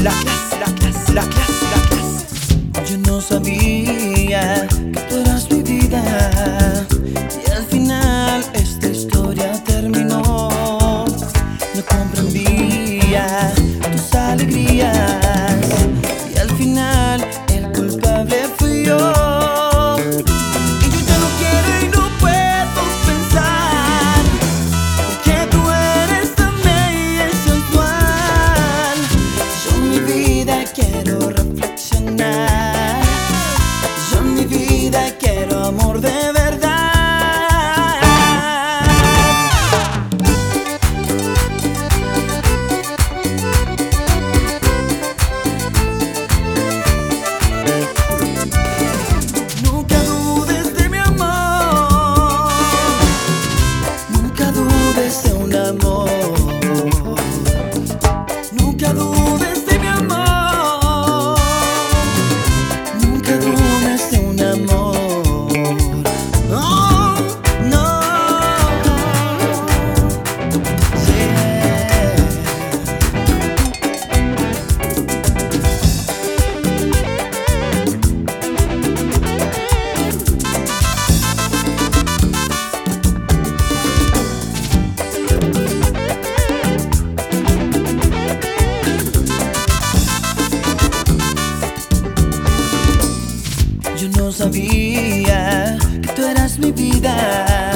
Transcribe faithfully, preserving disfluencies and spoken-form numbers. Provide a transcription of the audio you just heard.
la clase, la clase, la clase, la clase. Yo no sabía que tú eras mi vida y al final esta historia terminó. No comprendía tus alegrías y al final el culpable fui yo. Y yo ya no quiero y no puedo pensar, porque tú eres tan bella y sensual. Yo en mi vida quiero reflexionar, yo en mi vida quiero amor de verdad. Nunca dudes de mi amor, nunca dudes de un amor, nunca dudes de mi amor, nunca dudes de un amor. Oh, no, yeah. Yo no sabía que tú eras mi vida